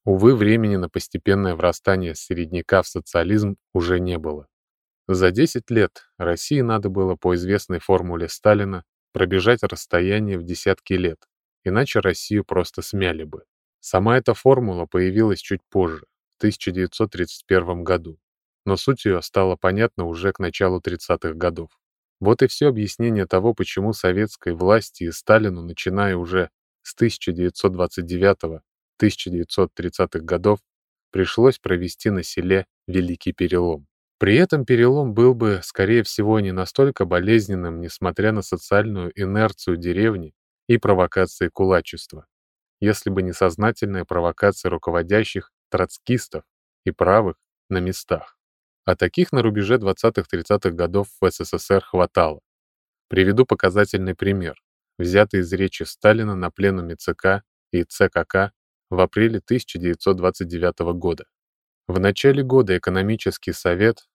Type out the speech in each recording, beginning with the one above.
Увы, времени на постепенное врастание середняка в социализм уже не было. За 10 лет России надо было по известной формуле Сталина пробежать расстояние в десятки лет, иначе Россию просто смяли бы. Сама эта формула появилась чуть позже, в 1931 году, но суть ее стала понятна уже к началу 30-х годов. Вот и все объяснение того, почему советской власти и Сталину, начиная уже с 1929-1930-х годов, пришлось провести на селе Великий перелом. При этом перелом был бы, скорее всего, не настолько болезненным, несмотря на социальную инерцию деревни и провокации кулачества, если бы не сознательная провокация руководящих троцкистов и правых на местах. А таких на рубеже 20-30-х годов в СССР хватало. Приведу показательный пример, взятый из речи Сталина на пленуме ЦК и ЦКК в апреле 1929 года. В начале года экономический совет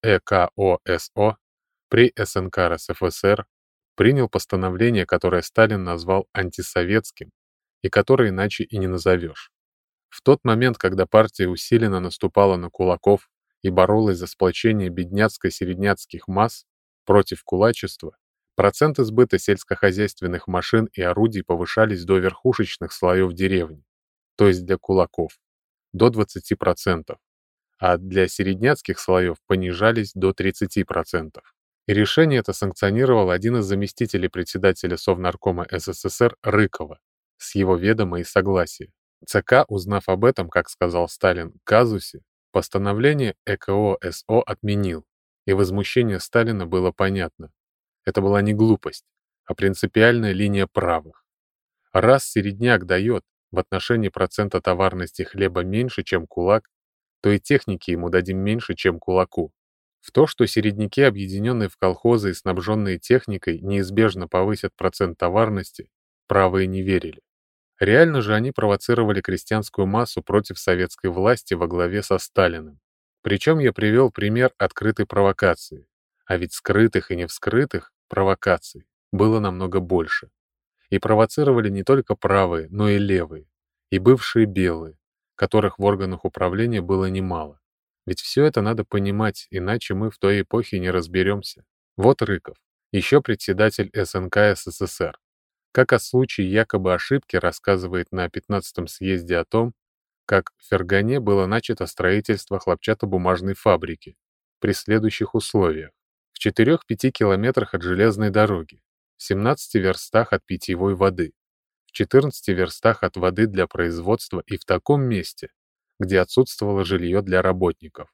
ЭКОСО при СНК РСФСР принял постановление, которое Сталин назвал антисоветским и которое иначе и не назовешь. В тот момент, когда партия усиленно наступала на кулаков и боролась за сплочение бедняцко-середняцких масс против кулачества, проценты сбыта сельскохозяйственных машин и орудий повышались до верхушечных слоев деревни, то есть для кулаков, до 20%, а для середняцких слоев понижались до 30%. И решение это санкционировал один из заместителей председателя Совнаркома СССР Рыкова с его ведома и согласия. ЦК, узнав об этом, как сказал Сталин, казусе, постановление ЭКОСО отменил, и возмущение Сталина было понятно. Это была не глупость, а принципиальная линия правых. Раз середняк дает в отношении процента товарности хлеба меньше, чем кулак, то и техники ему дадим меньше, чем кулаку. В то, что середняки, объединенные в колхозы и снабженные техникой, неизбежно повысят процент товарности, правые не верили. Реально же они провоцировали крестьянскую массу против советской власти во главе со Сталиным. Причем я привел пример открытой провокации, а ведь скрытых и невскрытых провокаций было намного больше. И провоцировали не только правые, но и левые, и бывшие белые, которых в органах управления было немало. Ведь все это надо понимать, иначе мы в той эпохе не разберемся. Вот Рыков, еще председатель СНК СССР, как о случае якобы ошибки рассказывает на 15-м съезде о том, как в Фергане было начато строительство хлопчатобумажной фабрики при следующих условиях. В 4-5 километрах от железной дороги, в 17 верстах от питьевой воды, в 14 верстах от воды для производства и в таком месте, где отсутствовало жилье для работников.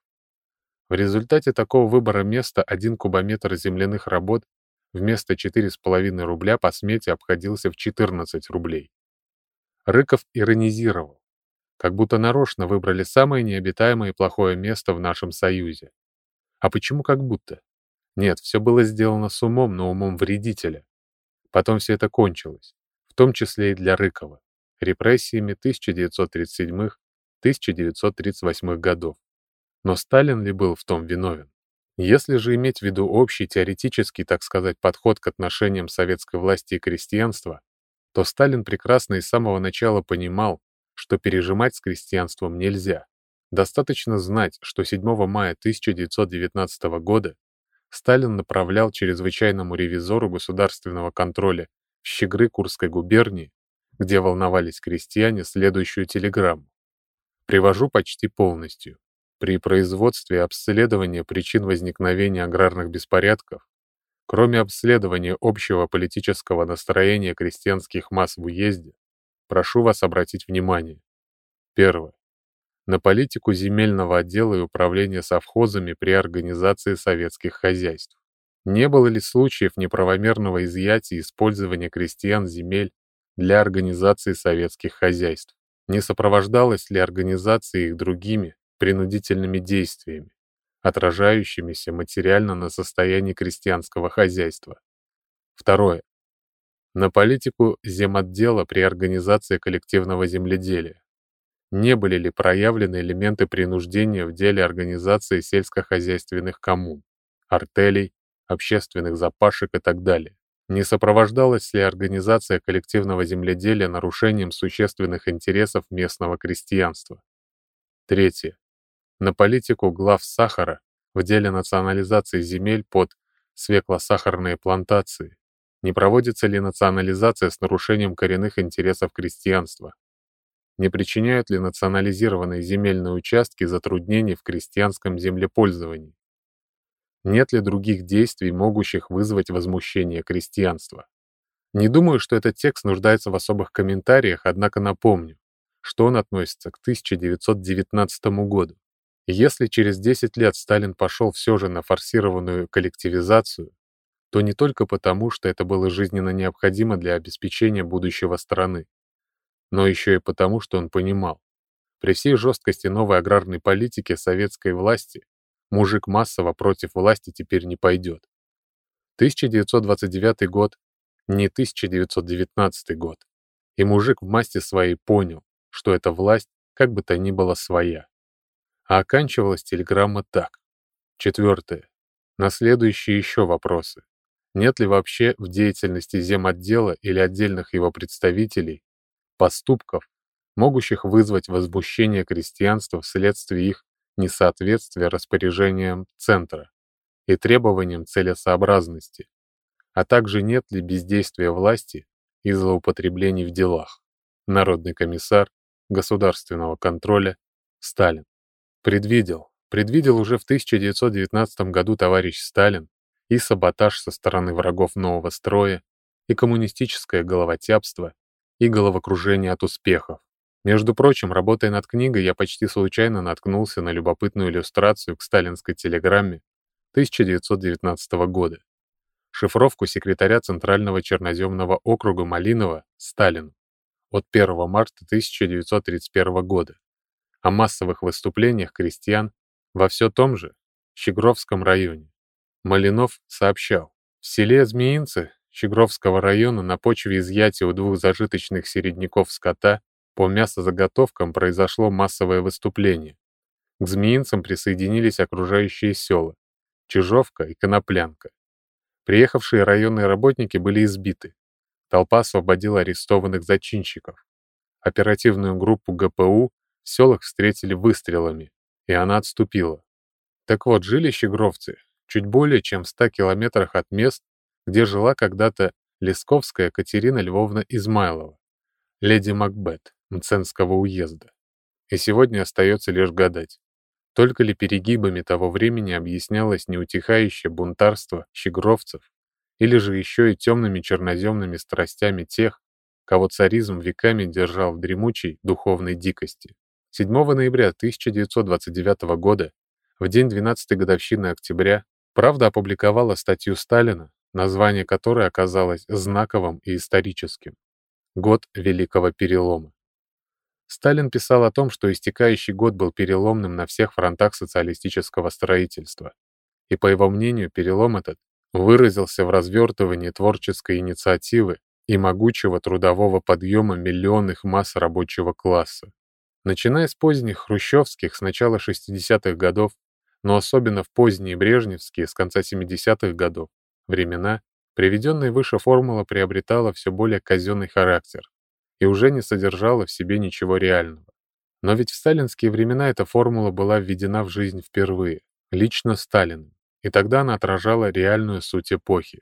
В результате такого выбора места 1 кубометр земляных работ вместо 4,5 рубля по смете обходился в 14 рублей. Рыков иронизировал, как будто нарочно выбрали самое необитаемое и плохое место в нашем Союзе. А почему как будто? Нет, все было сделано с умом, но умом вредителя. Потом все это кончилось, в том числе и для Рыкова, репрессиями 1937-1938 годов. Но Сталин ли был в том виновен? Если же иметь в виду общий теоретический, так сказать, подход к отношениям советской власти и крестьянства, то Сталин прекрасно и с самого начала понимал, что пережимать с крестьянством нельзя. Достаточно знать, что 7 мая 1919 года Сталин направлял чрезвычайному ревизору государственного контроля в Щегры Курской губернии, где волновались крестьяне, следующую телеграмму. Привожу почти полностью. При производстве и обследовании причин возникновения аграрных беспорядков, кроме обследования общего политического настроения крестьянских масс в уезде, прошу вас обратить внимание. Первое. На политику земельного отдела и управления совхозами при организации советских хозяйств. Не было ли случаев неправомерного изъятия и использования крестьян земель для организации советских хозяйств? Не сопровождалась ли организация их другими принудительными действиями, отражающимися материально на состоянии крестьянского хозяйства? Второе. На политику земотдела при организации коллективного земледелия. Не были ли проявлены элементы принуждения в деле организации сельскохозяйственных коммун, артелей, общественных запашек и так далее? Не сопровождалась ли организация коллективного земледелия нарушением существенных интересов местного крестьянства? Третье. На политику глав сахара в деле национализации земель под свеклосахарные плантации. Не проводится ли национализация с нарушением коренных интересов крестьянства? Не причиняют ли национализированные земельные участки затруднений в крестьянском землепользовании? Нет ли других действий, могущих вызвать возмущение крестьянства? Не думаю, что этот текст нуждается в особых комментариях, однако напомню, что он относится к 1919 году. И если через 10 лет Сталин пошел все же на форсированную коллективизацию, то не только потому, что это было жизненно необходимо для обеспечения будущего страны, но еще и потому, что он понимал, при всей жесткости новой аграрной политики советской власти мужик массово против власти теперь не пойдет. 1929 год не 1919 год, и мужик в масти своей понял, что эта власть как бы то ни было своя. А оканчивалась телеграмма так. Четвертое. На следующие еще вопросы. Нет ли вообще в деятельности земотдела или отдельных его представителей поступков, могущих вызвать возмущение крестьянства вследствие их несоответствия распоряжениям Центра и требованиям целесообразности, а также нет ли бездействия власти и злоупотреблений в делах? Народный комиссар государственного контроля Сталин. Предвидел уже в 1919 году товарищ Сталин и саботаж со стороны врагов нового строя, и коммунистическое головотяпство, и головокружение от успехов. Между прочим, работая над книгой, я почти случайно наткнулся на любопытную иллюстрацию к сталинской телеграмме 1919 года. Шифровку секретаря Центрального черноземного округа Малинова Сталину от 1 марта 1931 года о массовых выступлениях крестьян во все том же Щегровском районе. Малинов сообщал: в селе Змеинцы Щегровского района на почве изъятия у 2 зажиточных середняков скота по мясозаготовкам произошло массовое выступление. К Змеинцам присоединились окружающие села Чижовка и Коноплянка. Приехавшие районные работники были избиты. Толпа освободила арестованных зачинщиков. Оперативную группу ГПУ в селах встретили выстрелами, и она отступила. Так вот, жили щегровцы чуть более чем в 100 километрах от мест, где жила когда-то Лесковская Катерина Львовна Измайлова, леди Макбет Мценского уезда. И сегодня остается лишь гадать, только ли перегибами того времени объяснялось неутихающее бунтарство щегровцев, или же еще и темными черноземными страстями тех, кого царизм веками держал в дремучей духовной дикости. 7 ноября 1929 года, в день 12-й годовщины октября, «Правда» опубликовала статью Сталина, название которой оказалось знаковым и историческим. Год Великого Перелома. Сталин писал о том, что истекающий год был переломным на всех фронтах социалистического строительства. И, по его мнению, перелом этот выразился в развертывании творческой инициативы и могучего трудового подъема миллионных масс рабочего класса. Начиная с поздних хрущевских с начала 60-х годов, но особенно в поздние брежневские с конца 70-х годов времена, приведенная выше формула приобретала все более казенный характер и уже не содержала в себе ничего реального. Но ведь в сталинские времена эта формула была введена в жизнь впервые, лично Сталиным, и тогда она отражала реальную суть эпохи.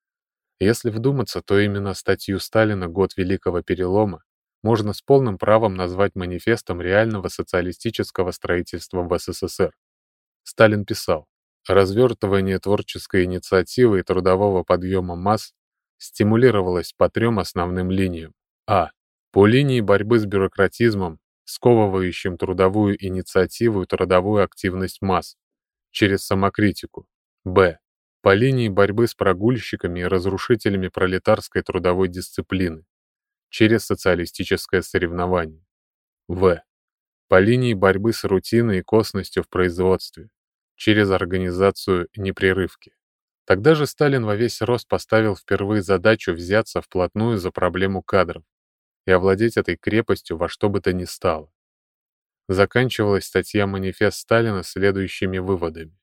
Если вдуматься, то именно статью Сталина «Год Великого Перелома» можно с полным правом назвать манифестом реального социалистического строительства в СССР. Сталин писал: «Развертывание творческой инициативы и трудового подъема масс стимулировалось по 3 основным линиям. А. По линии борьбы с бюрократизмом, сковывающим трудовую инициативу и трудовую активность масс, через самокритику. Б. По линии борьбы с прогульщиками и разрушителями пролетарской трудовой дисциплины, через социалистическое соревнование. В. По линии борьбы с рутиной и косностью в производстве, через организацию непрерывки». Тогда же Сталин во весь рост поставил впервые задачу взяться вплотную за проблему кадров и овладеть этой крепостью во что бы то ни стало. Заканчивалась статья «Манифест Сталина» следующими выводами.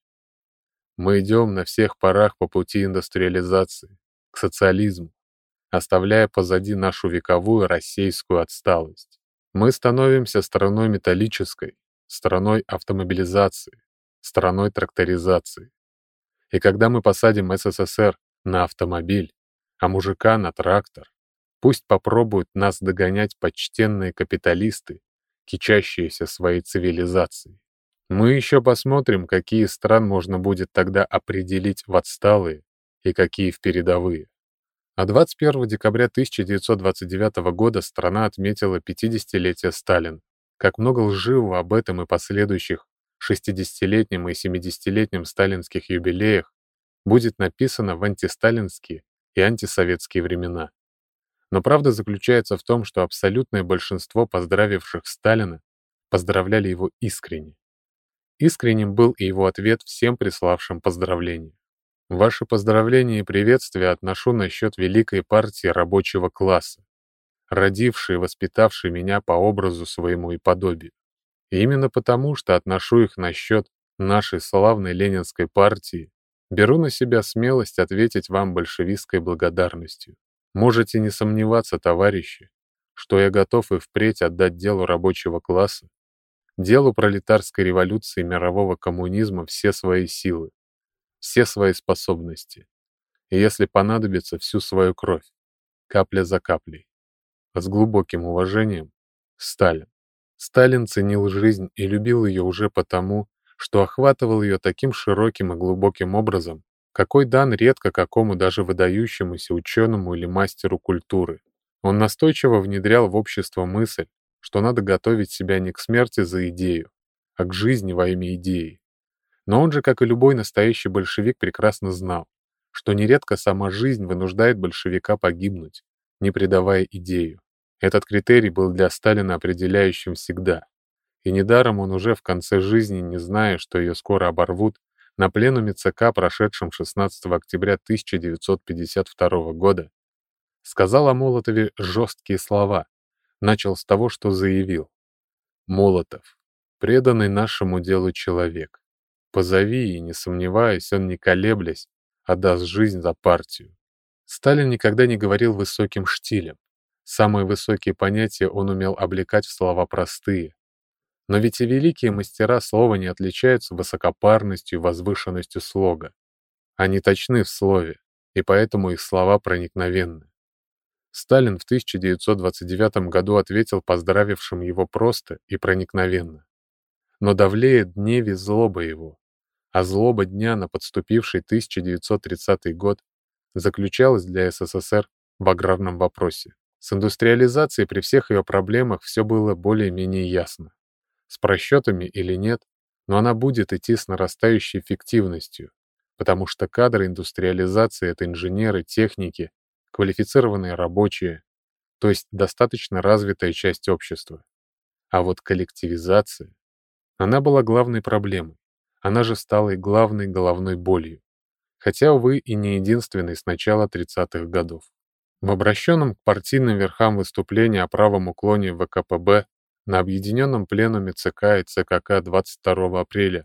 «Мы идем на всех парах по пути индустриализации, к социализму, оставляя позади нашу вековую российскую отсталость. Мы становимся страной металлической, страной автомобилизации, страной тракторизации. И когда мы посадим СССР на автомобиль, а мужика на трактор, пусть попробуют нас догонять почтенные капиталисты, кичащиеся своей цивилизацией. Мы еще посмотрим, какие стран можно будет тогда определить в отсталые и какие в передовые. А 21 декабря 1929 года страна отметила 50-летие Сталина. Как много лживого об этом и последующих 60-летнем и 70-летнем сталинских юбилеях будет написано в антисталинские и антисоветские времена. Но правда заключается в том, что абсолютное большинство поздравивших Сталина поздравляли его искренне. Искренним был и его ответ всем приславшим поздравления. Ваши поздравления и приветствия отношу насчет великой партии рабочего класса, родившей и воспитавшей меня по образу своему и подобию. И именно потому, что отношу их насчет нашей славной Ленинской партии, беру на себя смелость ответить вам большевистской благодарностью. Можете не сомневаться, товарищи, что я готов и впредь отдать делу рабочего класса, делу пролетарской революции и мирового коммунизма все свои силы, все свои способности, и если понадобится, всю свою кровь, капля за каплей. С глубоким уважением, Сталин. Сталин ценил жизнь и любил ее уже потому, что охватывал ее таким широким и глубоким образом, какой дан редко какому даже выдающемуся ученому или мастеру культуры. Он настойчиво внедрял в общество мысль, что надо готовить себя не к смерти за идею, а к жизни во имя идеи. Но он же, как и любой настоящий большевик, прекрасно знал, что нередко сама жизнь вынуждает большевика погибнуть, не предавая идею. Этот критерий был для Сталина определяющим всегда. И недаром он уже в конце жизни, не зная, что ее скоро оборвут, на пленуме ЦК, прошедшем 16 октября 1952 года, сказал о Молотове жесткие слова, начал с того, что заявил. «Молотов, преданный нашему делу человек. Позови, и, не сомневаясь, он, не колеблясь, отдаст жизнь за партию». Сталин никогда не говорил высоким штилем. Самые высокие понятия он умел облекать в слова простые. Но ведь и великие мастера слова не отличаются высокопарностью и возвышенностью слога. Они точны в слове, и поэтому их слова проникновенны. Сталин в 1929 году ответил поздравившим его просто и проникновенно. Но давлеет дневе злоба его, а злоба дня на подступивший 1930 год заключалась для СССР в аграрном вопросе. С индустриализацией при всех ее проблемах все было более-менее ясно. С просчетами или нет, но она будет идти с нарастающей эффективностью, потому что кадры индустриализации — это инженеры, техники, квалифицированные рабочие, то есть достаточно развитая часть общества. А вот коллективизация, она была главной проблемой, она же стала и главной головной болью, хотя, увы, и не единственной с начала 30-х годов. В обращенном к партийным верхам выступлении о правом уклоне ВКПБ на объединенном пленуме ЦК и ЦКК 22 апреля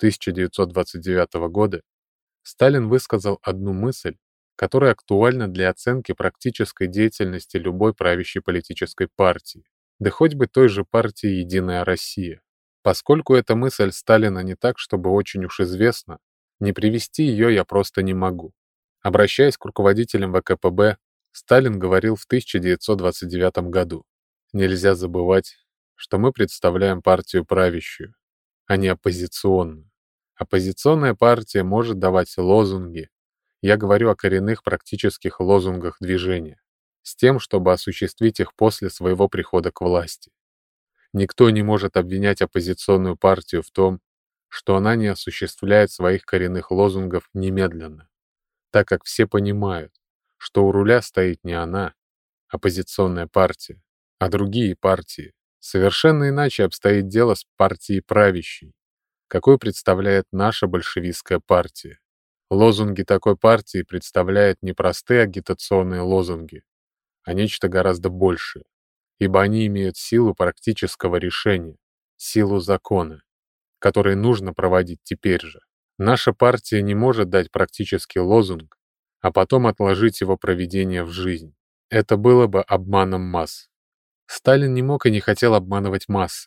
1929 года Сталин высказал одну мысль, которая актуальна для оценки практической деятельности любой правящей политической партии, да хоть бы той же партии «Единая Россия». Поскольку эта мысль Сталина не так, чтобы очень уж известна, не привести ее я просто не могу. Обращаясь к руководителям ВКПБ, Сталин говорил в 1929 году: «Нельзя забывать, что мы представляем партию правящую, а не оппозиционную. Оппозиционная партия может давать лозунги, я говорю о коренных практических лозунгах движения, с тем, чтобы осуществить их после своего прихода к власти. Никто не может обвинять оппозиционную партию в том, что она не осуществляет своих коренных лозунгов немедленно, так как все понимают, что у руля стоит не она, оппозиционная партия, а другие партии. Совершенно иначе обстоит дело с партией правящей, какой представляет наша большевистская партия. Лозунги такой партии представляют не простые агитационные лозунги, а нечто гораздо большее, ибо они имеют силу практического решения, силу закона, который нужно проводить теперь же. Наша партия не может дать практический лозунг, а потом отложить его проведение в жизнь. Это было бы обманом масс. Сталин не мог и не хотел обманывать массы,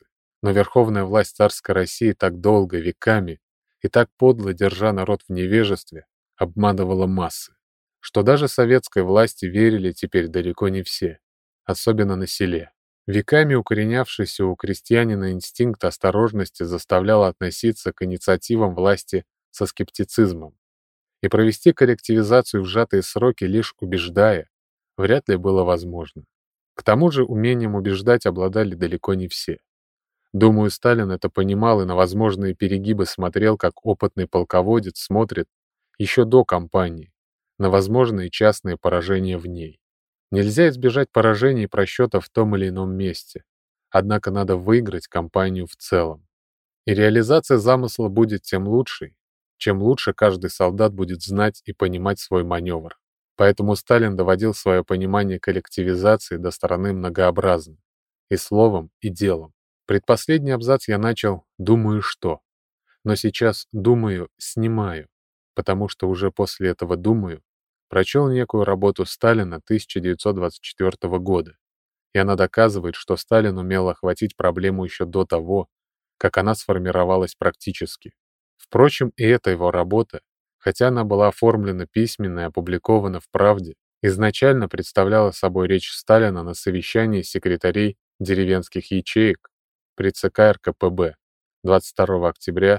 Но верховная власть царской России так долго, веками, и так подло, держа народ в невежестве, обманывала массы, что даже советской власти верили теперь далеко не все, особенно на селе. Веками укоренявшийся у крестьянина инстинкт осторожности заставлял относиться к инициативам власти со скептицизмом, и провести коллективизацию в сжатые сроки, лишь убеждая, вряд ли было возможно. К тому же умением убеждать обладали далеко не все. Думаю, Сталин это понимал и на возможные перегибы смотрел, как опытный полководец смотрит еще до кампании, на возможные частные поражения в ней. Нельзя избежать поражений и просчета в том или ином месте, однако надо выиграть кампанию в целом. И реализация замысла будет тем лучшей, чем лучше каждый солдат будет знать и понимать свой маневр. Поэтому Сталин доводил свое понимание коллективизации до стороны многообразно, и словом, и делом. Предпоследний абзац я начал «думаю что», но сейчас «думаю» снимаю, потому что уже после этого «думаю» прочел некую работу Сталина 1924 года, и она доказывает, что Сталин умел охватить проблему еще до того, как она сформировалась практически. Впрочем, и эта его работа, хотя она была оформлена письменно и опубликована в «Правде», изначально представляла собой речь Сталина на совещании секретарей деревенских ячеек при ЦК РКПБ 22 октября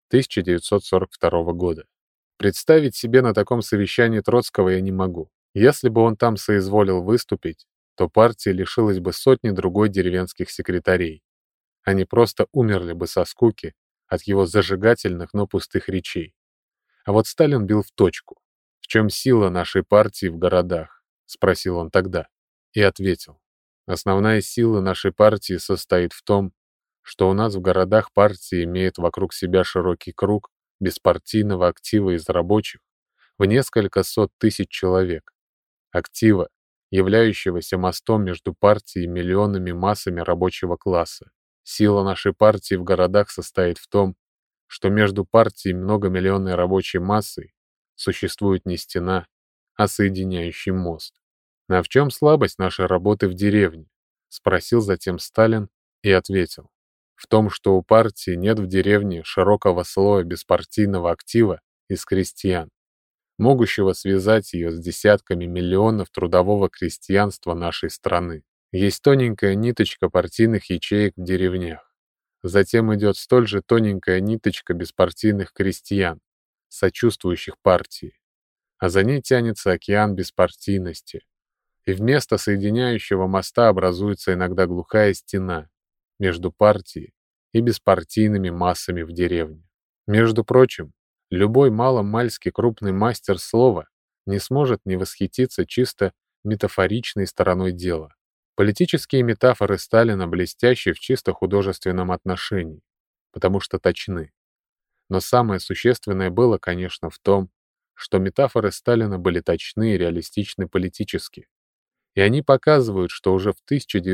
1942 года. Представить себе на таком совещании Троцкого я не могу. Если бы он там соизволил выступить, то партия лишилась бы сотни другой деревенских секретарей. Они просто умерли бы со скуки от его зажигательных, но пустых речей. А вот Сталин бил в точку. «В чем сила нашей партии в городах?» — спросил он тогда. И ответил. «Основная сила нашей партии состоит в том, что у нас в городах партия имеет вокруг себя широкий круг беспартийного актива из рабочих в несколько сот тысяч человек. Актива, являющегося мостом между партией и миллионными массами рабочего класса. Сила нашей партии в городах состоит в том, что между партией и многомиллионной рабочей массой существует не стена, а соединяющий мост. «А в чем слабость нашей работы в деревне?» — спросил затем Сталин и ответил. «В том, что у партии нет в деревне широкого слоя беспартийного актива из крестьян, могущего связать ее с десятками миллионов трудового крестьянства нашей страны. Есть тоненькая ниточка партийных ячеек в деревнях. Затем идет столь же тоненькая ниточка беспартийных крестьян, сочувствующих партии. А за ней тянется океан беспартийности. И вместо соединяющего моста образуется иногда глухая стена между партией и беспартийными массами в деревне. Между прочим, любой маломальски крупный мастер слова не сможет не восхититься чисто метафоричной стороной дела. Политические метафоры Сталина блестящи в чисто художественном отношении, потому что точны. Но самое существенное было, конечно, в том, что метафоры Сталина были точны и реалистичны политически. И они показывают, что уже в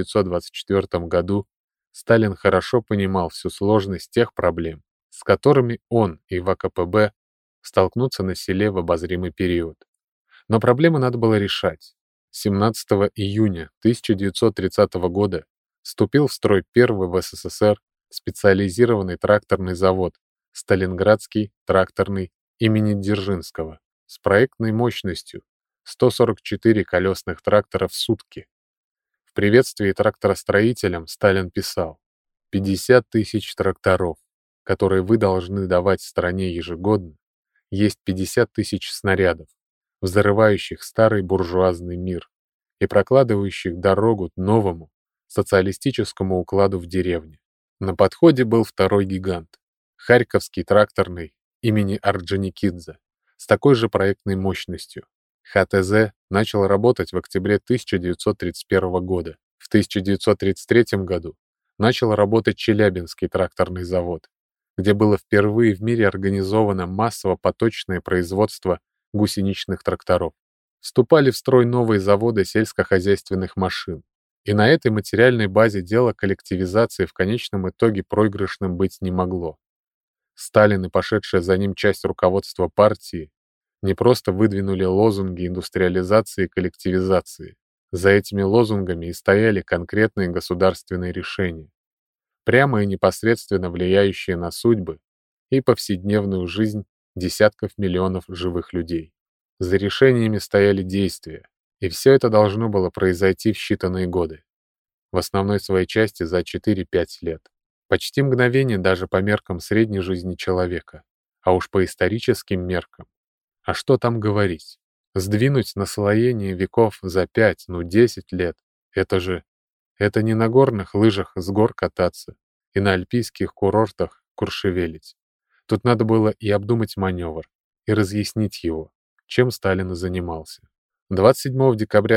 1924 году Сталин хорошо понимал всю сложность тех проблем, с которыми он и ВКПБ столкнутся на селе в обозримый период. Но проблемы надо было решать. 17 июня 1930 года вступил в строй первый в СССР специализированный тракторный завод «Сталинградский тракторный имени Дзержинского» с проектной мощностью 144 колесных трактора в сутки. В приветствии тракторостроителям Сталин писал: «50 тысяч тракторов, которые вы должны давать стране ежегодно, есть 50 тысяч снарядов, взрывающих старый буржуазный мир и прокладывающих дорогу новому социалистическому укладу в деревне». На подходе был второй гигант — Харьковский тракторный имени Орджоникидзе с такой же проектной мощностью. ХТЗ начал работать в октябре 1931 года. В 1933 году начал работать Челябинский тракторный завод, где было впервые в мире организовано массово-поточное производство гусеничных тракторов. Вступали в строй новые заводы сельскохозяйственных машин. И на этой материальной базе дело коллективизации в конечном итоге проигрышным быть не могло. Сталин и пошедшая за ним часть руководства партии не просто выдвинули лозунги индустриализации и коллективизации. За этими лозунгами и стояли конкретные государственные решения. прямо и непосредственно влияющие на судьбы и повседневную жизнь десятков миллионов живых людей. За решениями стояли действия, и все это должно было произойти в считанные годы, в основной своей части за 4-5 лет. Почти мгновение даже по меркам средней жизни человека, а уж по историческим меркам. А что там говорить? Сдвинуть наслоение веков за 5, 10 лет — это не на горных лыжах с гор кататься и на альпийских курортах куршевелить. Тут надо было и обдумать маневр, и разъяснить его, чем Сталин и занимался. 27 декабря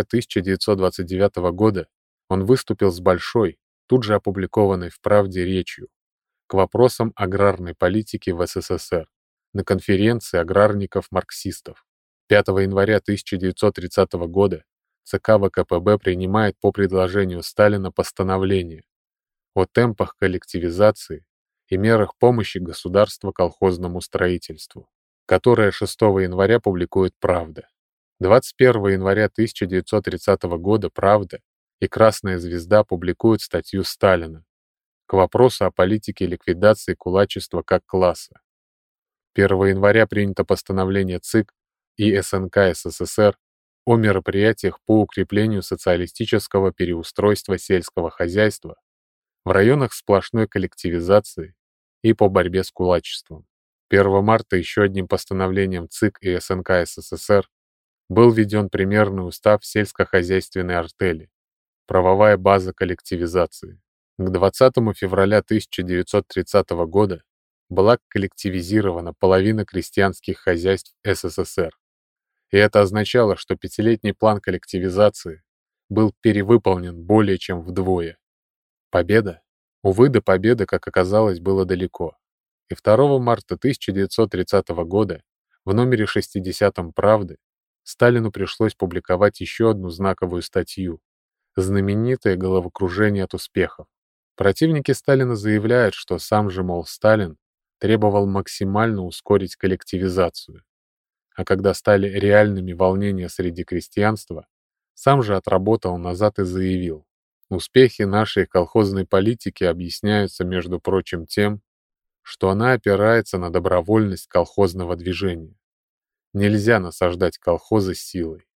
1929 года он выступил с большой, тут же опубликованной в «Правде» речью к вопросам аграрной политики в СССР на конференции аграрников-марксистов. 5 января 1930 года ЦК ВКПБ принимает по предложению Сталина постановление о темпах коллективизации и мерах помощи государства колхозному строительству, которое 6 января публикует «Правда». 21 января 1930 года «Правда» и «Красная звезда» публикуют статью Сталина к вопросу о политике ликвидации кулачества как класса. 1 января принято постановление ЦИК и СНК СССР о мероприятиях по укреплению социалистического переустройства сельского хозяйства в районах сплошной коллективизации и по борьбе с кулачеством. 1 марта еще одним постановлением ЦИК и СНК СССР был введен примерный устав сельскохозяйственной артели, правовая база коллективизации. К 20 февраля 1930 года была коллективизирована половина крестьянских хозяйств СССР. И это означало, что пятилетний план коллективизации был перевыполнен более чем вдвое. Победа? Увы, до победы, как оказалось, было далеко. И 2 марта 1930 года в номере 60 «Правды» Сталину пришлось публиковать еще одну знаковую статью «Знаменитое головокружение от успехов». Противники Сталина заявляют, что сам же, мол, Сталин требовал максимально ускорить коллективизацию. А когда стали реальными волнения среди крестьянства, сам же отработал назад и заявил: успехи нашей колхозной политики объясняются, между прочим, тем, что она опирается на добровольность колхозного движения. Нельзя насаждать колхозы силой.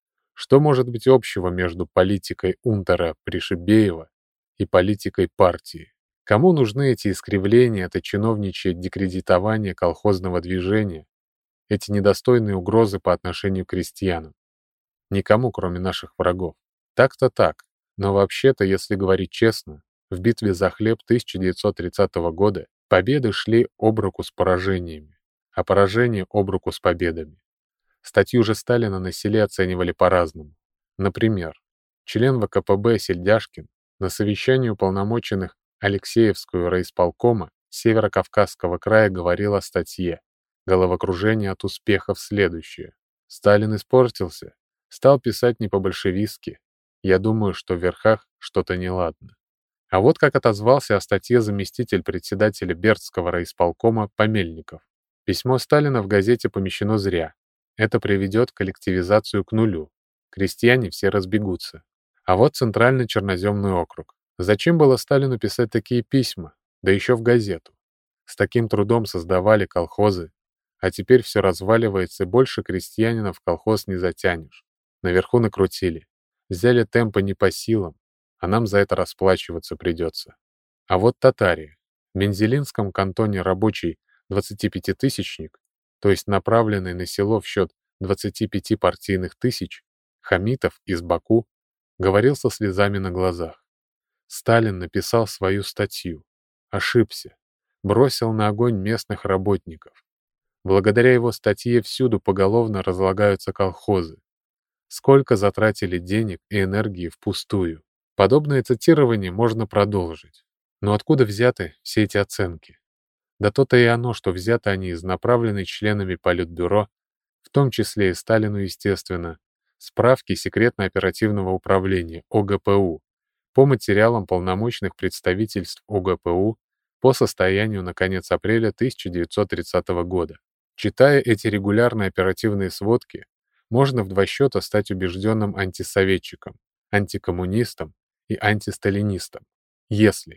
Что может быть общего между политикой унтера Пришибеева и политикой партии? Кому нужны эти искривления, это чиновничье декредитование колхозного движения, эти недостойные угрозы по отношению к крестьянам? Никому, кроме наших врагов. Так-то так, но вообще-то, если говорить честно, в битве за хлеб 1930 года победы шли об руку с поражениями, а поражения об руку с победами. Статью же Сталина на селе оценивали по-разному. Например, член ВКПБ Сельдяшкин на совещании уполномоченных Алексеевского райисполкома Северо-Кавказского края говорил о статье «Головокружение от успехов» следующее. Сталин испортился, стал писать не по-большевистски. Я думаю, что в верхах что-то неладно. А вот как отозвался о статье заместитель председателя Бердского райисполкома Помельников. Письмо Сталина в газете помещено зря. Это приведет коллективизацию к нулю. Крестьяне все разбегутся. А вот Центральный черноземный округ. Зачем было Сталину писать такие письма, да еще в газету? С таким трудом создавали колхозы, а теперь все разваливается, и больше крестьянина в колхоз не затянешь. Наверху накрутили. Взяли темпы не по силам, а нам за это расплачиваться придется. А вот Татария. В Мензелинском кантоне рабочий 25-тысячник, то есть направленный на село в счет 25 партийных тысяч, Хамитов из Баку, говорил со слезами на глазах. Сталин написал свою статью. Ошибся. Бросил на огонь местных работников. Благодаря его статье всюду поголовно разлагаются колхозы. Сколько затратили денег и энергии впустую. Подобное цитирование можно продолжить. Но откуда взяты все эти оценки? Да то-то и оно, что взяты они из направленной членами Политбюро, в том числе и Сталину, естественно, справки секретно-оперативного управления ОГПУ по материалам полномочных представительств ОГПУ по состоянию на конец апреля 1930 года. Читая эти регулярные оперативные сводки, можно в два счета стать убежденным антисоветчиком, антикоммунистом и антисталинистом, если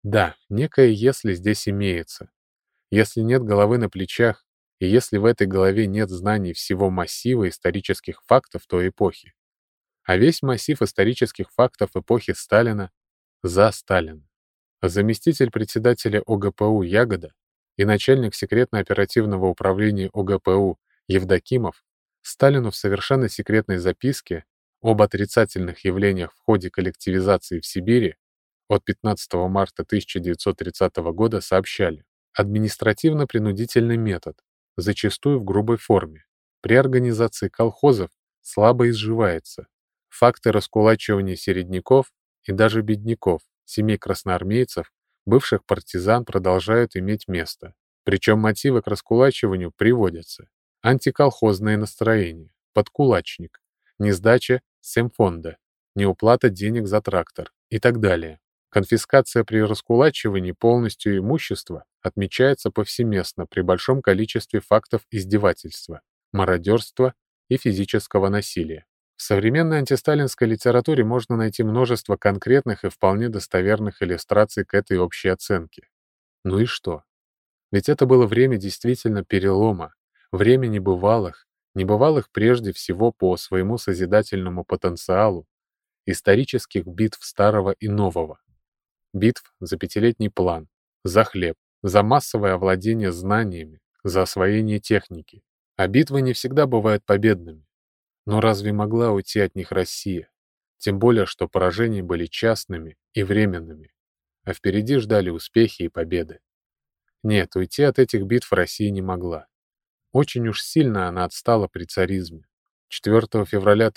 Да, некое «если» здесь имеется. Если нет головы на плечах, и если в этой голове нет знаний всего массива исторических фактов той эпохи, а весь массив исторических фактов эпохи Сталина за Сталина. Заместитель председателя ОГПУ Ягода и начальник секретно-оперативного управления ОГПУ Евдокимов Сталину в совершенно секретной записке об отрицательных явлениях в ходе коллективизации в Сибири от 15 марта 1930 года сообщали: административно-принудительный метод, зачастую в грубой форме, при организации колхозов слабо изживается. Факты раскулачивания середняков и даже бедняков, семей красноармейцев, бывших партизан продолжают иметь место. Причем мотивы к раскулачиванию приводятся: антиколхозное настроение, подкулачник, несдача семфонда, неуплата денег за трактор и так далее. Конфискация при раскулачивании полностью имущества отмечается повсеместно при большом количестве фактов издевательства, мародерства и физического насилия. В современной антисталинской литературе можно найти множество конкретных и вполне достоверных иллюстраций к этой общей оценке. Ну и что? Ведь это было время действительно перелома, время небывалых прежде всего по своему созидательному потенциалу, исторических битв старого и нового. Битв за пятилетний план, за хлеб, за массовое овладение знаниями, за освоение техники. А битвы не всегда бывают победными. Но разве могла уйти от них Россия? Тем более, что поражения были частными и временными, а впереди ждали успехи и победы. Нет, уйти от этих битв Россия не могла. Очень уж сильно она отстала при царизме. 4 февраля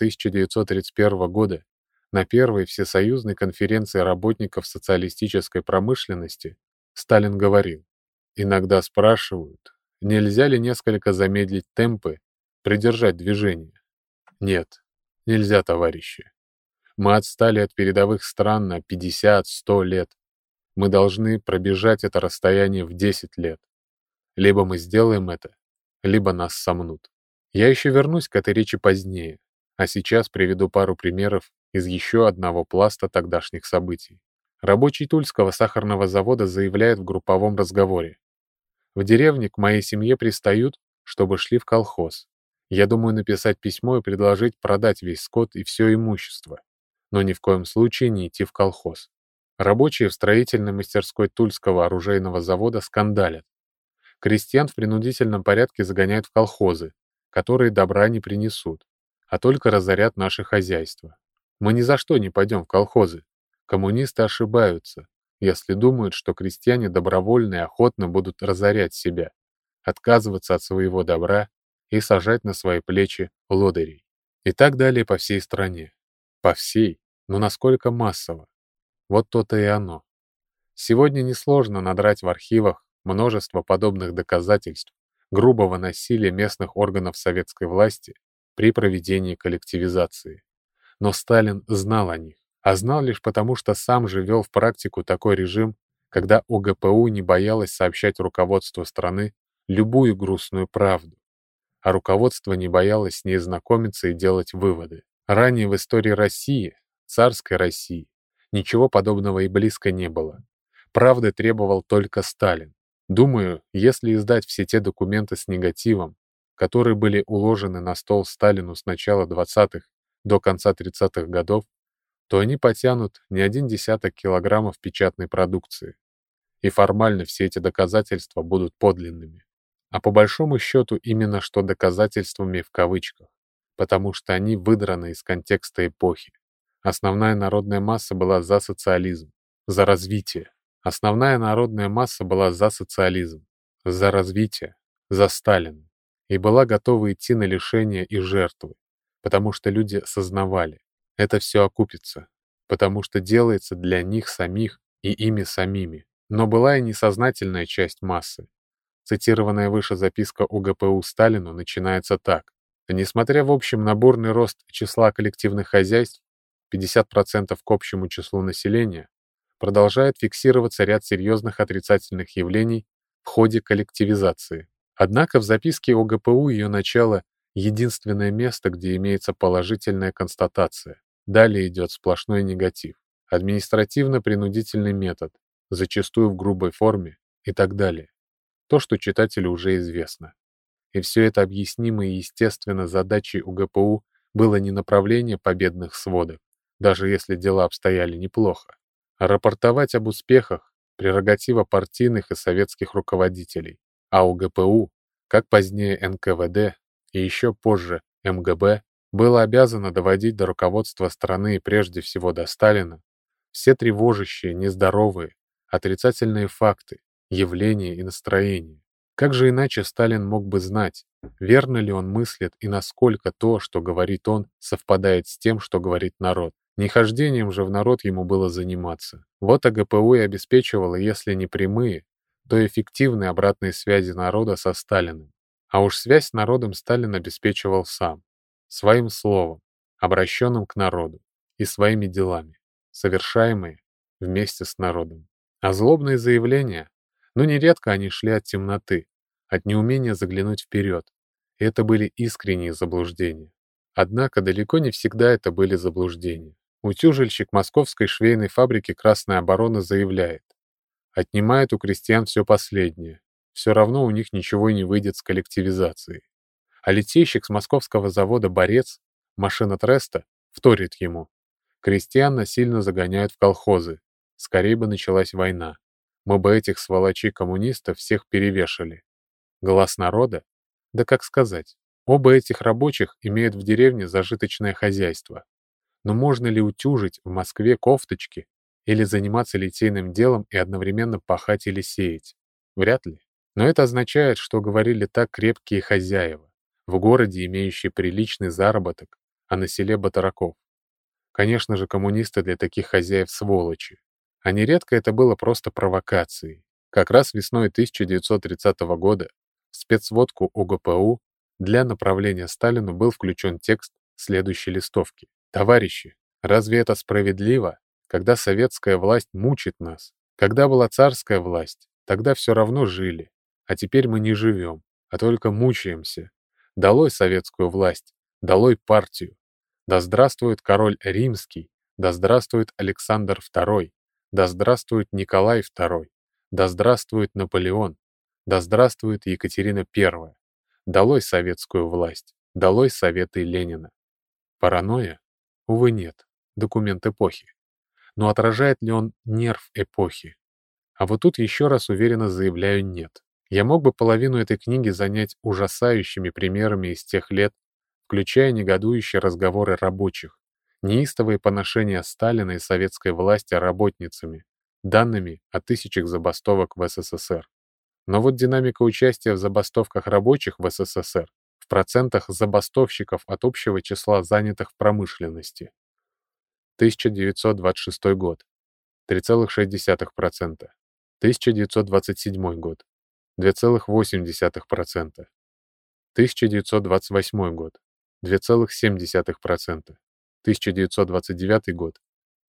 1931 года на первой всесоюзной конференции работников социалистической промышленности Сталин говорил: «Иногда спрашивают, нельзя ли несколько замедлить темпы, придержать движение? Нет, нельзя, товарищи. Мы отстали от передовых стран на 50-100 лет. Мы должны пробежать это расстояние в 10 лет. Либо мы сделаем это, либо нас сомнут». Я еще вернусь к этой речи позднее, а сейчас приведу пару примеров из еще одного пласта тогдашних событий. Рабочий Тульского сахарного завода заявляет в групповом разговоре: «В деревне к моей семье пристают, чтобы шли в колхоз. Я думаю написать письмо и предложить продать весь скот и все имущество, но ни в коем случае не идти в колхоз». Рабочие в строительной мастерской Тульского оружейного завода скандалят. Крестьян в принудительном порядке загоняют в колхозы, которые добра не принесут, а только разорят наше хозяйство. Мы ни за что не пойдем в колхозы. Коммунисты ошибаются, если думают, что крестьяне добровольно и охотно будут разорять себя, отказываться от своего добра и сажать на свои плечи лодырей. И так далее по всей стране. По всей, но насколько массово. Вот то-то и оно. Сегодня несложно надрать в архивах множество подобных доказательств грубого насилия местных органов советской власти при проведении коллективизации. Но Сталин знал о них, а знал лишь потому, что сам же вел в практику такой режим, когда ОГПУ не боялась сообщать руководству страны любую грустную правду, а руководство не боялось с ней знакомиться и делать выводы. Ранее в истории России, царской России, ничего подобного и близко не было. Правды требовал только Сталин. Думаю, если издать все те документы с негативом, которые были уложены на стол Сталину с начала 20-х до конца 30-х годов, то они потянут не один десяток килограммов печатной продукции. И формально все эти доказательства будут подлинными. А по большому счету именно что доказательствами в кавычках, потому что они выдраны из контекста эпохи. Основная народная масса была за социализм, за развитие. Основная народная масса была за социализм, за развитие, за Сталина, и была готова идти на лишения и жертвы, потому что люди сознавали, это все окупится, потому что делается для них самих и ими самими. Но была и несознательная часть массы. Цитированная выше записка ОГПУ Сталину начинается так: «Несмотря в общем на бурный рост числа коллективных хозяйств, 50% к общему числу населения, продолжает фиксироваться ряд серьезных отрицательных явлений в ходе коллективизации. Однако в записке ОГПУ ее начало — единственное место, где имеется положительная констатация. Далее идет сплошной негатив. Административно-принудительный метод, зачастую в грубой форме и так далее. То, что читателю уже известно. И все это объяснимо и естественно задачей УГПУ было не направление победных сводок, даже если дела обстояли неплохо, а рапортовать об успехах, прерогатива партийных и советских руководителей, а УГПУ, как позднее НКВД и еще позже МГБ, было обязано доводить до руководства страны и прежде всего до Сталина все тревожащие, нездоровые, отрицательные факты, явления и настроения. Как же иначе Сталин мог бы знать, верно ли он мыслит и насколько то, что говорит он, совпадает с тем, что говорит народ? Не хождением же в народ ему было заниматься. Вот АГПУ и обеспечивало, если не прямые, то эффективные обратные связи народа со Сталиным. А уж связь с народом Сталин обеспечивал сам, своим словом, обращенным к народу, и своими делами, совершаемые вместе с народом. А злобные заявления, но нередко они шли от темноты, от неумения заглянуть вперед, и это были искренние заблуждения. Однако далеко не всегда это были заблуждения. Утюжильщик московской швейной фабрики «Красная оборона» заявляет: отнимает у крестьян все последнее, все равно у них ничего не выйдет с коллективизацией. А литейщик с московского завода «Борец», машина Треста, вторит ему: крестьян насильно загоняют в колхозы, скорее бы началась война. Мы бы этих сволочей-коммунистов всех перевешали. Глаз народа? Да как сказать. Оба этих рабочих имеют в деревне зажиточное хозяйство. Но можно ли утюжить в Москве кофточки или заниматься литейным делом и одновременно пахать или сеять? Вряд ли. Но это означает, что говорили так крепкие хозяева, в городе имеющие приличный заработок, а на селе батраков. Конечно же, коммунисты для таких хозяев сволочи. А нередко это было просто провокацией. Как раз весной 1930 года в спецсводку УГПУ для направления Сталину был включен текст следующей листовки. «Товарищи, разве это справедливо, когда советская власть мучит нас? Когда была царская власть, тогда все равно жили, а теперь мы не живем, а только мучаемся. Долой советскую власть, долой партию. Да здравствует король римский, да здравствует Александр II, да здравствует Николай II, да здравствует Наполеон, да здравствует Екатерина I. Долой советскую власть, долой советы Ленина». Паранойя? Увы, нет. Документ эпохи. Но отражает ли он нерв эпохи? А вот тут еще раз уверенно заявляю «нет». Я мог бы половину этой книги занять ужасающими примерами из тех лет, включая негодующие разговоры рабочих, неистовые поношения Сталина и советской власти работницами, данными о тысячах забастовок в СССР. Но вот динамика участия в забастовках рабочих в СССР в процентах забастовщиков от общего числа занятых в промышленности. 1926 год — 3,6%. 1927 год — 2,8%. 1928 год — 2,7%. 1929 год —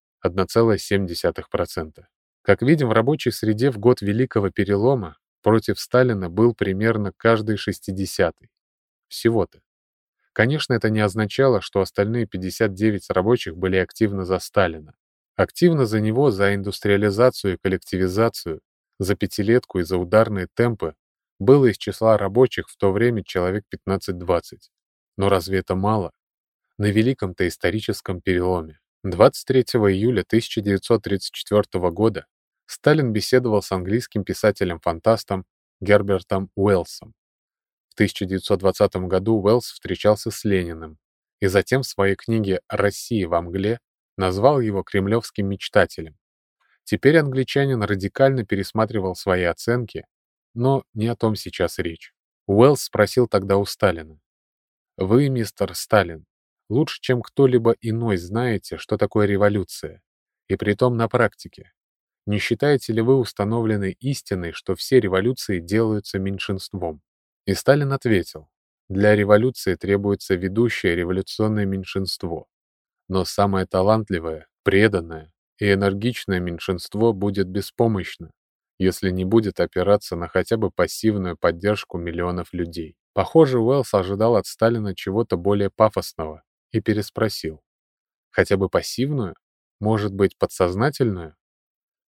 1,7%. Как видим, в рабочей среде в год Великого Перелома против Сталина был примерно каждый 60-й. Всего-то. Конечно, это не означало, что остальные 59 рабочих были активно за Сталина. Активно за него, за индустриализацию и коллективизацию, за пятилетку и за ударные темпы было из числа рабочих в то время человек 15-20. Но разве это мало? На великом-то историческом переломе. 23 июля 1934 года Сталин беседовал с английским писателем-фантастом Гербертом Уэллсом. В 1920 году Уэллс встречался с Лениным и затем в своей книге «Россия во мгле» назвал его кремлевским мечтателем. Теперь англичанин радикально пересматривал свои оценки, но не о том сейчас речь. Уэллс спросил тогда у Сталина: «Вы, мистер Сталин, лучше, чем кто-либо иной знаете, что такое революция, и притом на практике. Не считаете ли вы установленной истиной, что все революции делаются меньшинством?» И Сталин ответил: «Для революции требуется ведущее революционное меньшинство, но самое талантливое, преданное и энергичное меньшинство будет беспомощно, если не будет опираться на хотя бы пассивную поддержку миллионов людей». Похоже, Уэллс ожидал от Сталина чего-то более пафосного и переспросил: «Хотя бы пассивную? Может быть, подсознательную?»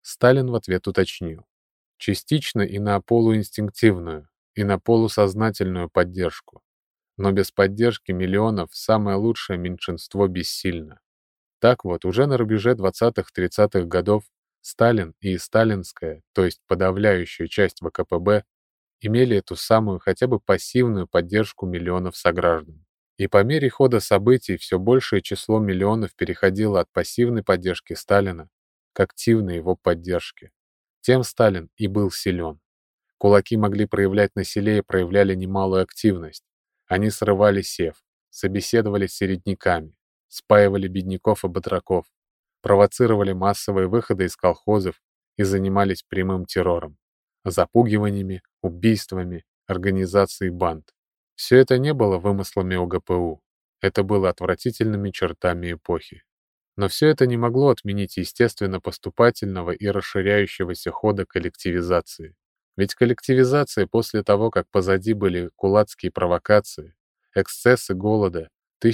Сталин в ответ уточнил: частично и на полуинстинктивную, и на полусознательную поддержку. Но без поддержки миллионов самое лучшее меньшинство бессильно. Так вот, уже на рубеже 20-30-х годов Сталин и сталинская, то есть подавляющая часть ВКПБ, имели эту самую хотя бы пассивную поддержку миллионов сограждан. И по мере хода событий все большее число миллионов переходило от пассивной поддержки Сталина к активной его поддержке. Тем Сталин и был силен. Кулаки могли проявлять на селе и проявляли немалую активность. Они срывали сев, собеседовали с середняками, спаивали бедняков и батраков, провоцировали массовые выходы из колхозов и занимались прямым террором, запугиваниями, убийствами, организацией банд. Все это не было вымыслами ОГПУ. Это было отвратительными чертами эпохи. Но все это не могло отменить естественно поступательного и расширяющегося хода коллективизации. Ведь коллективизация после того, как позади были кулацкие провокации, эксцессы голода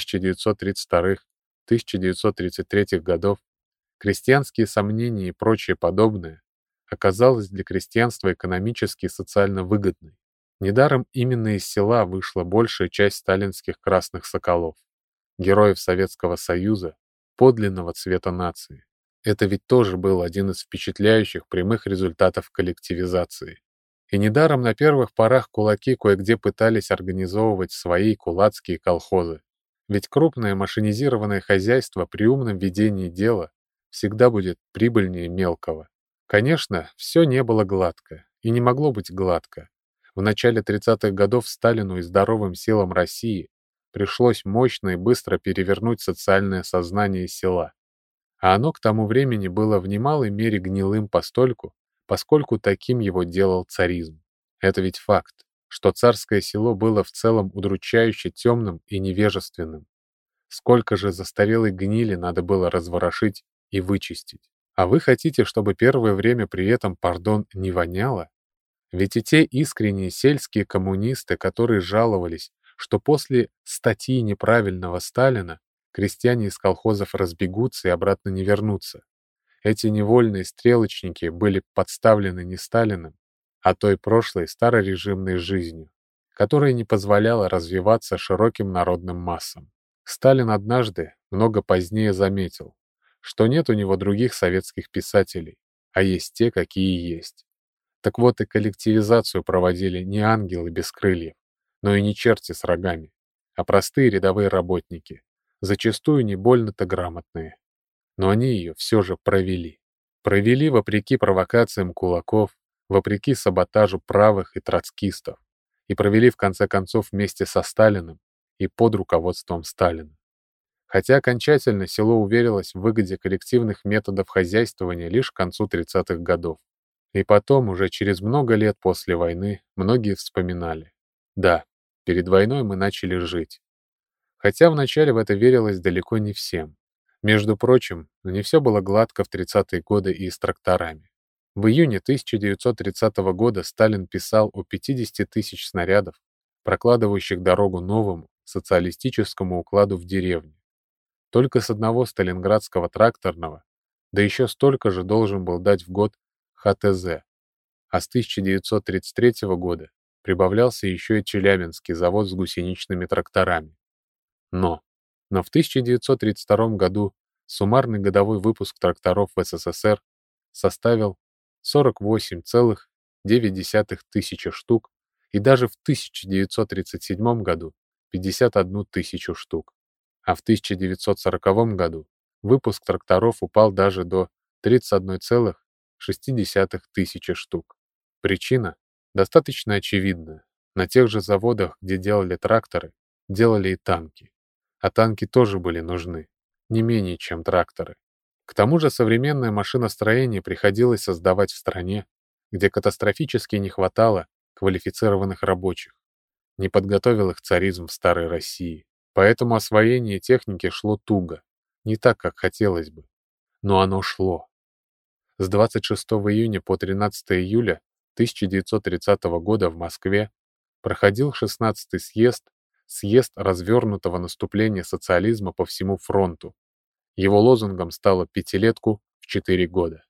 1932-1933 годов, крестьянские сомнения и прочее подобное, оказалась для крестьянства экономически и социально выгодной. Недаром именно из села вышла большая часть сталинских красных соколов, героев Советского Союза, подлинного цвета нации. Это ведь тоже был один из впечатляющих прямых результатов коллективизации. И недаром на первых порах кулаки кое-где пытались организовывать свои кулацкие колхозы. Ведь крупное машинизированное хозяйство при умном ведении дела всегда будет прибыльнее мелкого. Конечно, все не было гладко и не могло быть гладко. В начале 30-х годов Сталину и здоровым силам России пришлось мощно и быстро перевернуть социальное сознание села. А оно к тому времени было в немалой мере гнилым поскольку таким его делал царизм. Это ведь факт, что царское село было в целом удручающе темным и невежественным. Сколько же застарелой гнили надо было разворошить и вычистить. А вы хотите, чтобы первое время при этом, пардон, не воняло? Ведь и те искренние сельские коммунисты, которые жаловались, что после статьи неправильного Сталина крестьяне из колхозов разбегутся и обратно не вернутся, эти невольные стрелочники были подставлены не Сталиным, а той прошлой старорежимной жизнью, которая не позволяла развиваться широким народным массам. Сталин однажды, много позднее, заметил, что нет у него других советских писателей, а есть те, какие есть. Так вот и коллективизацию проводили не ангелы без крыльев, но и не черти с рогами, а простые рядовые работники, зачастую не больно-то грамотные. Но они ее все же провели. Провели вопреки провокациям кулаков, вопреки саботажу правых и троцкистов, и провели в конце концов вместе со Сталиным и под руководством Сталина. Хотя окончательно село уверилось в выгоде коллективных методов хозяйствования лишь к концу 30-х годов. И потом, уже через много лет после войны, многие вспоминали: да, перед войной мы начали жить. Хотя вначале в это верилось далеко не всем. Между прочим, не все было гладко в 30-е годы и с тракторами. В июне 1930 года Сталин писал о 50 тысяч снарядов, прокладывающих дорогу новому социалистическому укладу в деревне. Только с одного сталинградского тракторного, да еще столько же должен был дать в год ХТЗ, а с 1933 года прибавлялся еще и Челябинский завод с гусеничными тракторами. Но в 1932 году суммарный годовой выпуск тракторов в СССР составил 48,9 тысячи штук, и даже в 1937 году 51 тысячу штук. А в 1940 году выпуск тракторов упал даже до 31,6 тысячи штук. Причина достаточно очевидна. На тех же заводах, где делали тракторы, делали и танки. А танки тоже были нужны, не менее чем тракторы. К тому же современное машиностроение приходилось создавать в стране, где катастрофически не хватало квалифицированных рабочих. Не подготовил их царизм в старой России. Поэтому освоение техники шло туго, не так, как хотелось бы. Но оно шло. С 26 июня по 13 июля 1930 года в Москве проходил 16-й съезд развернутого наступления социализма по всему фронту. Его лозунгом стало «Пятилетку в 4 года».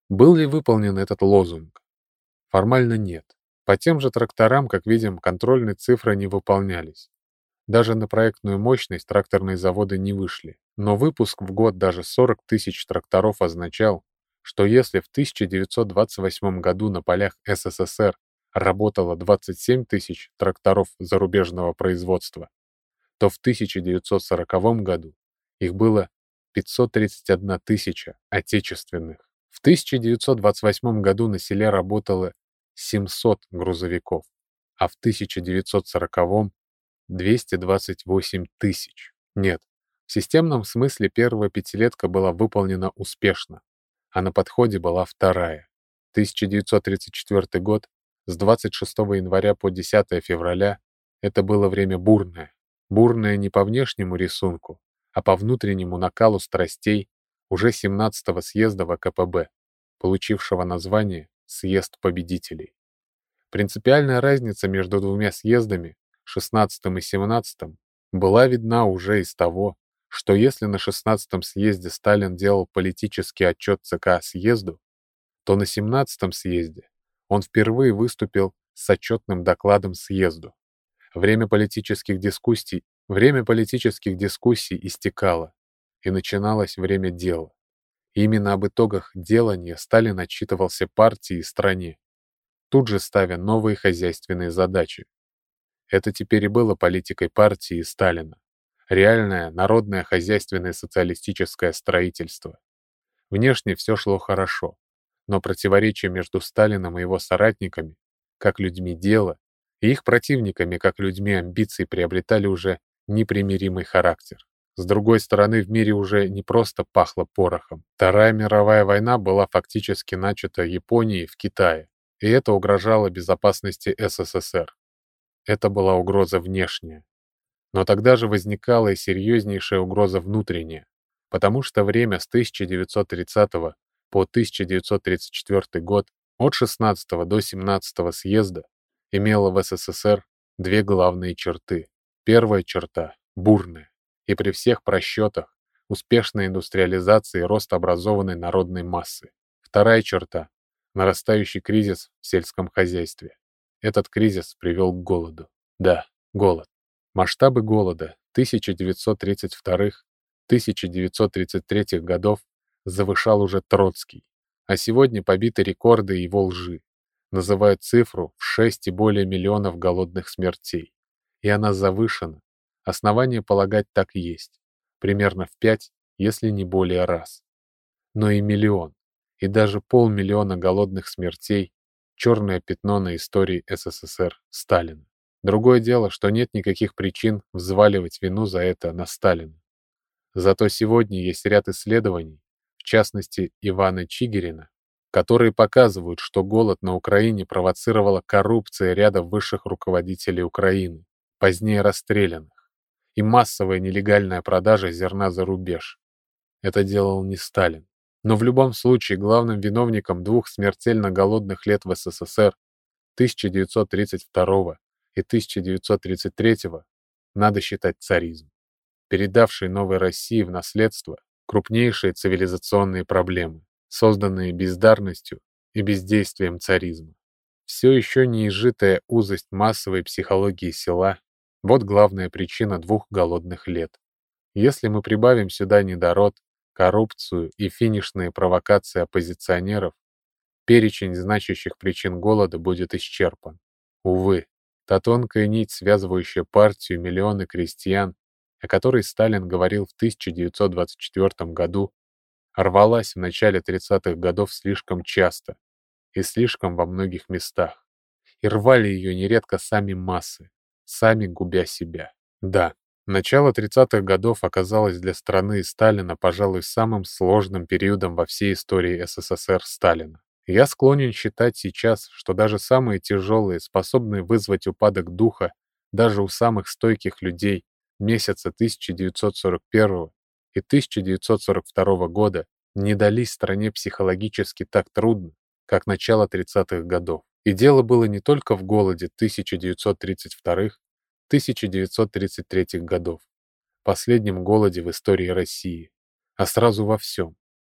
Был ли выполнен этот лозунг? Формально нет. По тем же тракторам, как видим, контрольные цифры не выполнялись. Даже на проектную мощность тракторные заводы не вышли. Но выпуск в год даже 40 тысяч тракторов означал, что если в 1928 году на полях СССР работало 27 тысяч тракторов зарубежного производства, то в 1940 году их было 531 тысяча отечественных. В 1928 году на селе работало 700 грузовиков, а в 1940 228 тысяч. Нет, в системном смысле первая пятилетка была выполнена успешно, а на подходе была вторая. 1934 год с 26 января по 10 февраля это было время бурное. Бурное не по внешнему рисунку, а по внутреннему накалу страстей уже 17-го съезда ВКПБ, получившего название «Съезд победителей». Принципиальная разница между двумя съездами, 16-м и 17-м, была видна уже из того, что если на 16-м съезде Сталин делал политический отчет ЦК съезду, то на 17-м съезде он впервые выступил с отчетным докладом съезду. Время политических дискуссий истекало, и начиналось время дела. И именно об итогах делания Сталин отчитывался партии и стране, тут же ставя новые хозяйственные задачи. Это теперь и было политикой партии и Сталина. Реальное народное хозяйственное социалистическое строительство. Внешне все шло хорошо, но противоречия между Сталином и его соратниками, как людьми дела, и их противниками, как людьми амбиций, приобретали уже непримиримый характер. С другой стороны, в мире уже не просто пахло порохом. Вторая мировая война была фактически начата Японией в Китае, и это угрожало безопасности СССР. Это была угроза внешняя. Но тогда же возникала и серьезнейшая угроза внутренняя, потому что время с 1930 по 1934 год от 16 до 17 съезда имело в СССР две главные черты. Первая черта – бурная, и при всех просчетах успешная индустриализация и рост образованной народной массы. Вторая черта – нарастающий кризис в сельском хозяйстве. Этот кризис привел к голоду. Да, голод. Масштабы голода 1932-1933 годов завышал уже Троцкий, а сегодня побиты рекорды его лжи. Называют цифру в 6 и более миллионов голодных смертей. И она завышена. Основания полагать так и есть. Примерно в 5, если не более раз. Но и миллион, и даже полмиллиона голодных смертей – черное пятно на истории СССР Сталина. Другое дело, что нет никаких причин взваливать вину за это на Сталина. Зато сегодня есть ряд исследований, в частности Ивана Чигирина, которые показывают, что голод на Украине провоцировала коррупция ряда высших руководителей Украины, позднее расстрелянных, и массовая нелегальная продажа зерна за рубеж. Это делал не Сталин. Но в любом случае главным виновником двух смертельно голодных лет в СССР 1932 и 1933 надо считать царизм, передавший новой России в наследство крупнейшие цивилизационные проблемы, созданные бездарностью и бездействием царизма. Все еще не изжитая узость массовой психологии села – вот главная причина двух голодных лет. Если мы прибавим сюда недород, коррупцию и финишные провокации оппозиционеров, перечень значащих причин голода будет исчерпан. Увы, та тонкая нить, связывающая партию миллионы крестьян, о которой Сталин говорил в 1924 году, рвалась в начале 30-х годов слишком часто и слишком во многих местах. И рвали ее нередко сами массы, сами губя себя. Да, начало 30-х годов оказалось для страны и Сталина, пожалуй, самым сложным периодом во всей истории СССР Сталина. Я склонен считать сейчас, что даже самые тяжелые, способные вызвать упадок духа даже у самых стойких людей месяца 1941 и 1942 года не дались стране психологически так трудно, как начало 30-х годов. И дело было не только в голоде 1932-1933 годов, последнем голоде в истории России, а сразу во всем.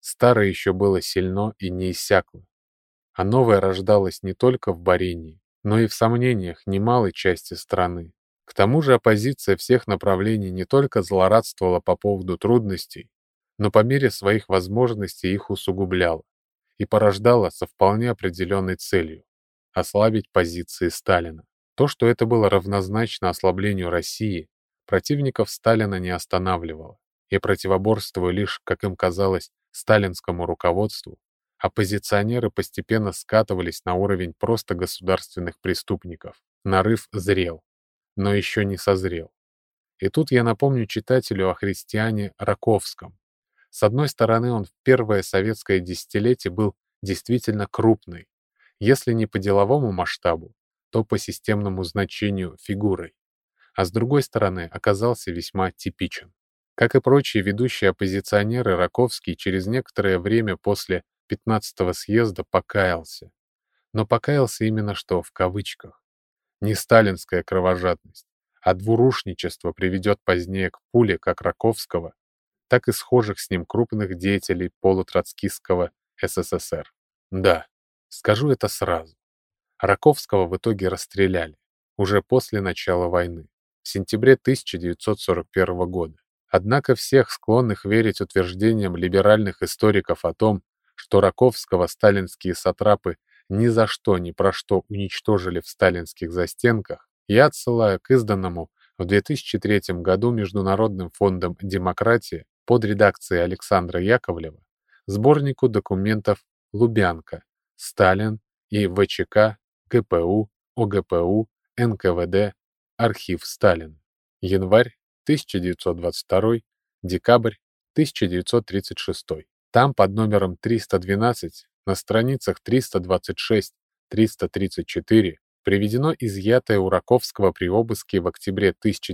Старое еще было сильно и не иссякло, а новое рождалось не только в борении, но и в сомнениях немалой части страны. К тому же оппозиция всех направлений не только злорадствовала по поводу трудностей, но по мере своих возможностей их усугубляла и порождала со вполне определенной целью — ослабить позиции Сталина. То, что это было равнозначно ослаблению России, противников Сталина не останавливало, и противоборствуя лишь, как им казалось, сталинскому руководству, оппозиционеры постепенно скатывались на уровень просто государственных преступников. Нарыв зрел, но еще не созрел. И тут я напомню читателю о христиане Раковском. С одной стороны, он в первое советское десятилетие был действительно крупной, если не по деловому масштабу, то по системному значению фигурой, а с другой стороны оказался весьма типичен. Как и прочие ведущие оппозиционеры, Раковский через некоторое время после 15-го съезда покаялся. Но покаялся именно что в кавычках. Не сталинская кровожадность, а двурушничество приведет позднее к пуле как Раковского, так и схожих с ним крупных деятелей полутроцкистского СССР. Да, скажу это сразу. Раковского в итоге расстреляли уже после начала войны, в сентябре 1941 года. Однако всех склонных верить утверждениям либеральных историков о том, что Раковского сталинские сатрапы ни за что ни про что уничтожили в сталинских застенках, я отсылаю к изданному в 2003 году Международным фондом «Демократия» под редакцией Александра Яковлева сборнику документов «Лубянка. Сталин и ВЧК, ГПУ, ОГПУ, НКВД, архив Сталина. Январь 1922, декабрь 1936. Там под номером 312 на страницах 326-334 приведено изъятое у Раковского при обыске в октябре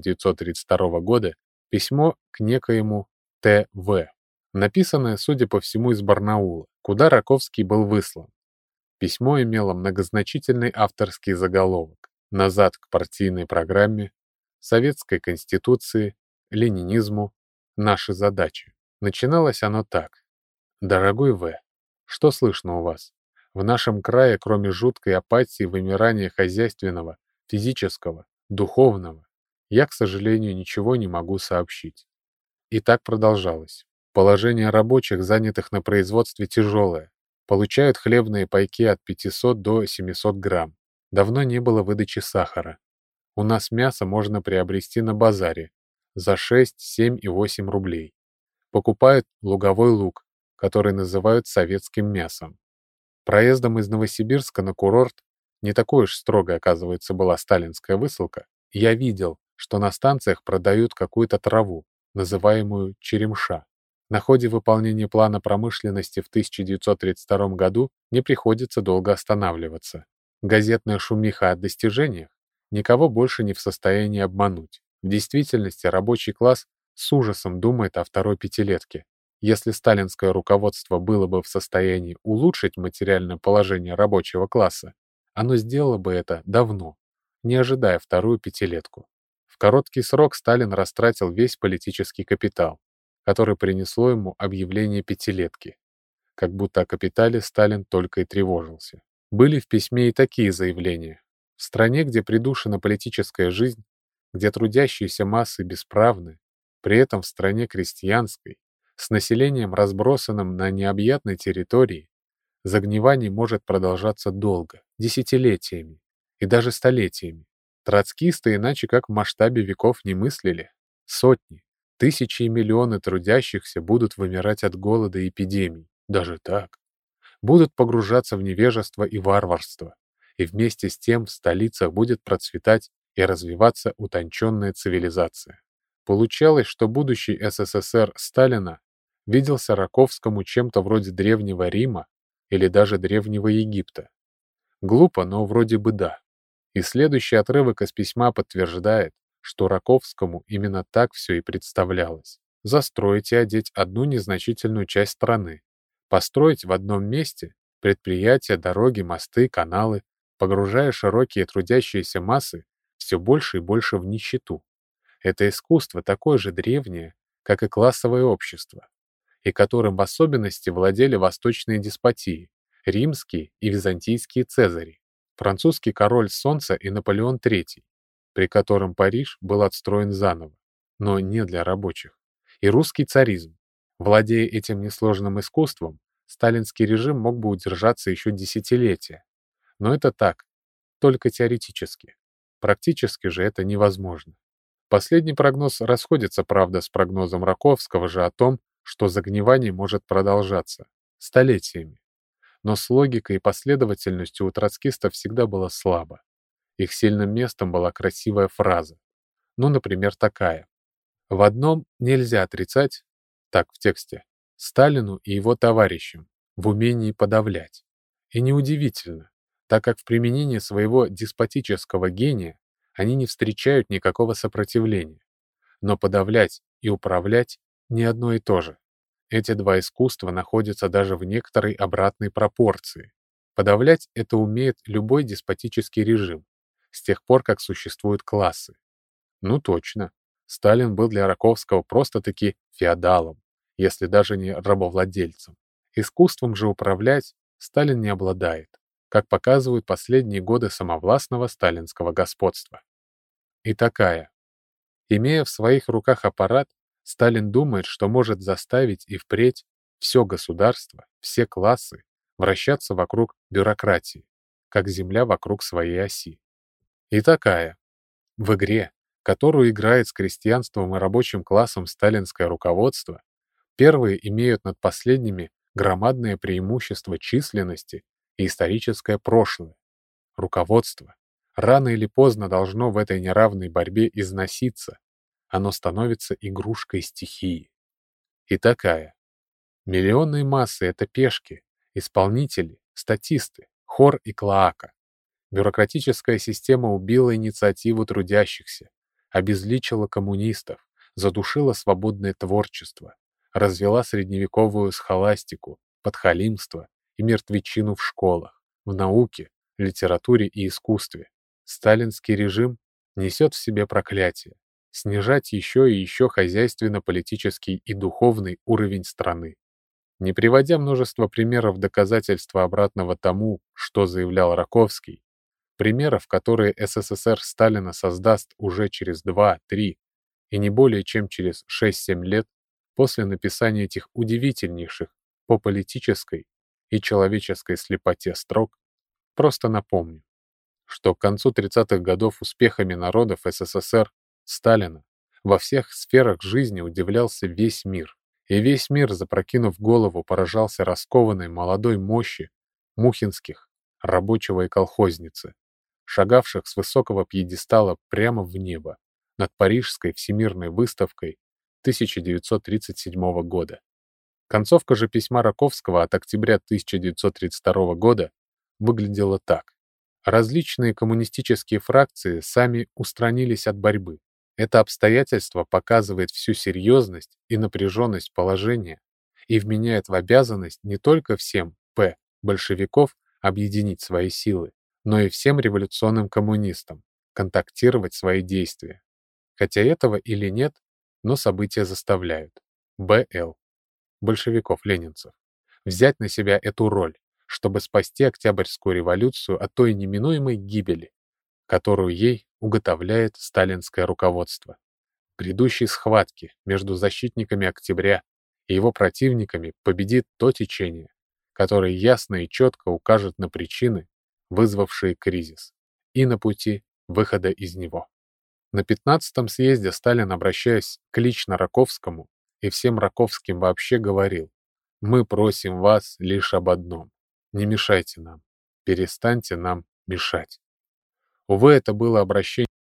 1932 года письмо к некоему Т.В., написанное, судя по всему, из Барнаула, куда Раковский был выслан. Письмо имело многозначительный авторский заголовок «Назад к партийной программе», «Советской Конституции», «Ленинизму», «Наши задачи». Начиналось оно так. «Дорогой В., что слышно у вас? В нашем крае, кроме жуткой апатии, вымирания хозяйственного, физического, духовного, я, к сожалению, ничего не могу сообщить». И так продолжалось. Положение рабочих, занятых на производстве, тяжелое. Получают хлебные пайки от 500 до 700 грамм. Давно не было выдачи сахара. У нас мясо можно приобрести на базаре за 6, 7 и 8 рублей. Покупают луговой лук, который называют советским мясом. Проездом из Новосибирска на курорт, не такой уж строгой, оказывается, была сталинская высылка, я видел, что на станциях продают какую-то траву, называемую черемша. На ходе выполнения плана промышленности в 1932 году не приходится долго останавливаться. Газетная шумиха о достижениях никого больше не в состоянии обмануть. В действительности рабочий класс с ужасом думает о второй пятилетке. Если сталинское руководство было бы в состоянии улучшить материальное положение рабочего класса, оно сделало бы это давно, не ожидая вторую пятилетку. В короткий срок Сталин растратил весь политический капитал, который принесло ему объявление пятилетки. Как будто о капитале Сталин только и тревожился. Были в письме и такие заявления. В стране, где придушена политическая жизнь, где трудящиеся массы бесправны, при этом в стране крестьянской, с населением, разбросанным на необъятной территории, загнивание может продолжаться долго, десятилетиями и даже столетиями. Троцкисты иначе как в масштабе веков не мыслили. Сотни, тысячи и миллионы трудящихся будут вымирать от голода и эпидемий. Даже так. Будут погружаться в невежество и варварство. И вместе с тем в столицах будет процветать и развиваться утонченная цивилизация. Получалось, что будущий СССР Сталина виделся Раковскому чем-то вроде Древнего Рима или даже Древнего Египта. Глупо, но вроде бы да. И следующий отрывок из письма подтверждает, что Раковскому именно так все и представлялось. Застроить и одеть одну незначительную часть страны, построить в одном месте предприятия, дороги, мосты, каналы, погружая широкие трудящиеся массы все больше и больше в нищету. Это искусство такое же древнее, как и классовое общество. и которым в особенности владели восточные деспотии, римские и византийские цезари, французский король Солнца и Наполеон III, при котором Париж был отстроен заново, но не для рабочих, и русский царизм. Владея этим несложным искусством, сталинский режим мог бы удержаться еще десятилетия. Но это так, только теоретически. Практически же это невозможно. Последний прогноз расходится, правда, с прогнозом Раковского же о том, что загнивание может продолжаться столетиями. Но с логикой и последовательностью у троцкистов всегда было слабо. Их сильным местом была красивая фраза. Ну, например, такая. В одном нельзя отрицать, так в тексте, Сталину и его товарищам в умении подавлять. И неудивительно, так как в применении своего деспотического гения они не встречают никакого сопротивления. Но подавлять и управлять не одно и то же. Эти два искусства находятся даже в некоторой обратной пропорции. Подавлять это умеет любой деспотический режим, с тех пор, как существуют классы. Ну точно, Сталин был для Раковского просто-таки феодалом, если даже не рабовладельцем. Искусством же управлять Сталин не обладает, как показывают последние годы самовластного сталинского господства. И такая. Имея в своих руках аппарат, Сталин думает, что может заставить и впредь все государство, все классы вращаться вокруг бюрократии, как Земля вокруг своей оси. И такая. В игре, которую играет с крестьянством и рабочим классом сталинское руководство, первые имеют над последними громадное преимущество численности и историческое прошлое. Руководство рано или поздно должно в этой неравной борьбе износиться, оно становится игрушкой стихии. И такая. Миллионные массы — это пешки, исполнители, статисты, хор и клоака. Бюрократическая система убила инициативу трудящихся, обезличила коммунистов, задушила свободное творчество, развела средневековую схоластику, подхалимство и мертвечину в школах, в науке, литературе и искусстве. Сталинский режим несет в себе проклятие — снижать еще и еще хозяйственно-политический и духовный уровень страны. Не приводя множество примеров доказательства обратного тому, что заявлял Раковский, примеров, которые СССР Сталина создаст уже через 2-3 и не более чем через 6-7 лет после написания этих удивительнейших по политической и человеческой слепоте строк, просто напомню, что к концу 30-х годов успехами народов СССР Сталина во всех сферах жизни удивлялся весь мир, и весь мир, запрокинув голову, поражался раскованной молодой мощи мухинских, рабочего и колхозницы, шагавших с высокого пьедестала прямо в небо над Парижской всемирной выставкой 1937 года. Концовка же письма Раковского от октября 1932 года выглядела так. Различные коммунистические фракции сами устранились от борьбы. Это обстоятельство показывает всю серьезность и напряженность положения и вменяет в обязанность не только всем большевиков объединить свои силы, но и всем революционным коммунистам контактировать свои действия. Хотя этого или нет, но события заставляют. Б.Л. большевиков-ленинцев, взять на себя эту роль, чтобы спасти Октябрьскую революцию от той неминуемой гибели, которую ей уготовляет сталинское руководство. В грядущей схватке между защитниками Октября и его противниками победит то течение, которое ясно и четко укажет на причины, вызвавшие кризис, и на пути выхода из него. На 15-м съезде Сталин, обращаясь к лично Раковскому и всем Раковским вообще, говорил: «Мы просим вас лишь об одном. Не мешайте нам. Перестаньте нам мешать». Увы, это было обращение